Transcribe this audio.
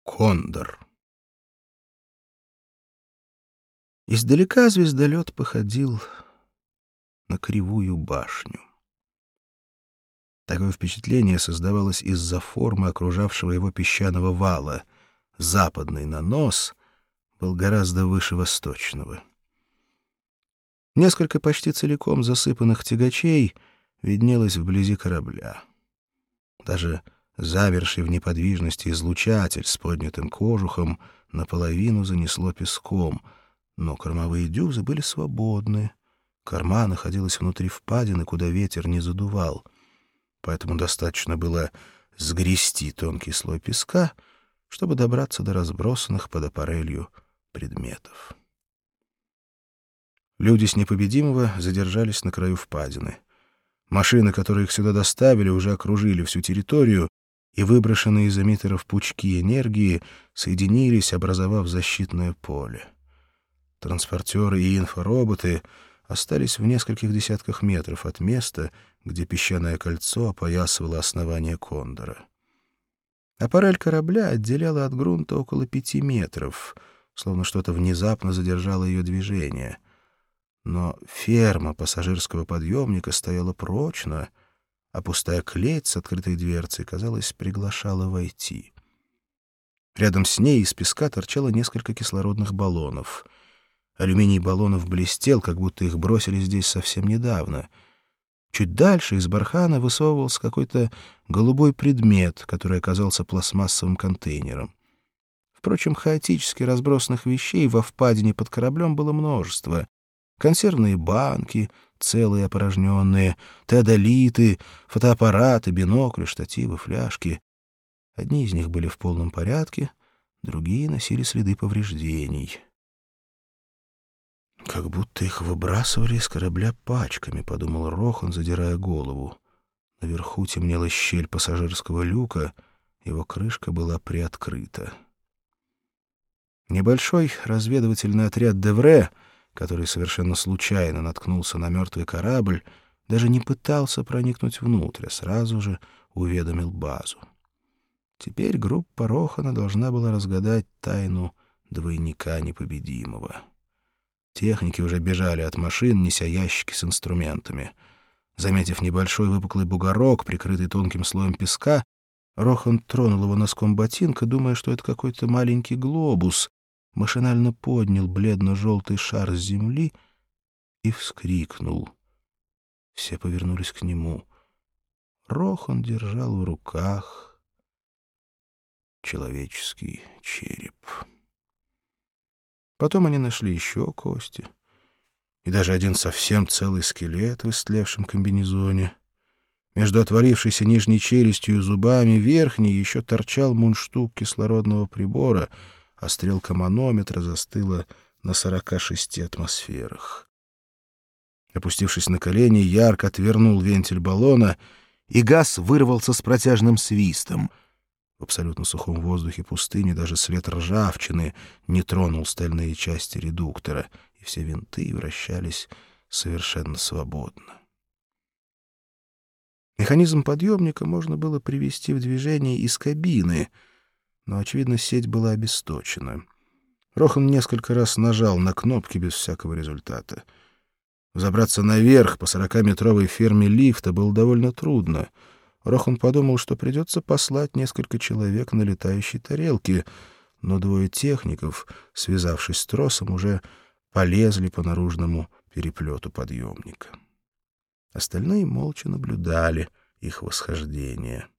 Кондор. Издалека звездолет походил на кривую башню. Такое впечатление создавалось из-за формы окружавшего его песчаного вала. Западный нанос был гораздо выше восточного. Несколько почти целиком засыпанных тягачей виднелось вблизи корабля. Даже замерший в неподвижности излучатель с поднятым кожухом наполовину занесло песком, но кормовые дюзы были свободны. Корма находилась внутри впадины, куда ветер не задувал, поэтому достаточно было сгрести тонкий слой песка, чтобы добраться до разбросанных под аппарелью предметов. Люди с Непобедимого задержались на краю впадины. Машины, которые их сюда доставили, уже окружили всю территорию, и выброшенные из эмиттеров пучки энергии соединились, образовав защитное поле. Транспортеры и инфороботы остались в нескольких десятках метров от места, где песчаное кольцо опоясывало основание Кондора. Аппарель корабля отделяла от грунта около 5 метров, словно что-то внезапно задержало ее движение. Но ферма пассажирского подъемника стояла прочно, а пустая клеть с открытой дверцей, казалось, приглашала войти. Рядом с ней из песка торчало несколько кислородных баллонов. Алюминий баллонов блестел, как будто их бросили здесь совсем недавно. Чуть дальше из бархана высовывался какой-то голубой предмет, который оказался пластмассовым контейнером. Впрочем, хаотически разбросанных вещей во впадине под кораблем было множество. Консервные банки, целые опорожненные, теодолиты, фотоаппараты, бинокли, штативы, фляжки. Одни из них были в полном порядке, другие носили следы повреждений. «Как будто их выбрасывали из корабля пачками», — подумал Рохан, задирая голову. Наверху темнела щель пассажирского люка, его крышка была приоткрыта. Небольшой разведывательный отряд Девре, который совершенно случайно наткнулся на мертвый корабль, даже не пытался проникнуть внутрь, а сразу же уведомил базу. Теперь группа Рохана должна была разгадать тайну двойника Непобедимого. Техники уже бежали от машин, неся ящики с инструментами. Заметив небольшой выпуклый бугорок, прикрытый тонким слоем песка, Рохан тронул его носком ботинка, думая, что это какой-то маленький глобус, машинально поднял бледно-желтый шар с земли и вскрикнул. Все повернулись к нему. Рохан держал в руках человеческий череп. Потом они нашли еще кости и даже один совсем целый скелет в истлевшем комбинезоне. Между отвалившейся нижней челюстью и зубами верхней еще торчал мундштук кислородного прибора, а стрелка манометра застыла на 46 атмосферах. Опустившись на колени, Ярк отвернул вентиль баллона, и газ вырвался с протяжным свистом. В абсолютно сухом воздухе пустыни даже след ржавчины не тронул стальные части редуктора, и все винты вращались совершенно свободно. Механизм подъемника можно было привести в движение из кабины, но, очевидно, сеть была обесточена. Рохан несколько раз нажал на кнопки без всякого результата. Взобраться наверх по 40-метровой ферме лифта было довольно трудно. Рохан подумал, что придется послать несколько человек на летающей тарелке, но двое техников, связавшись с тросом, уже полезли по наружному переплету подъемника. Остальные молча наблюдали их восхождение.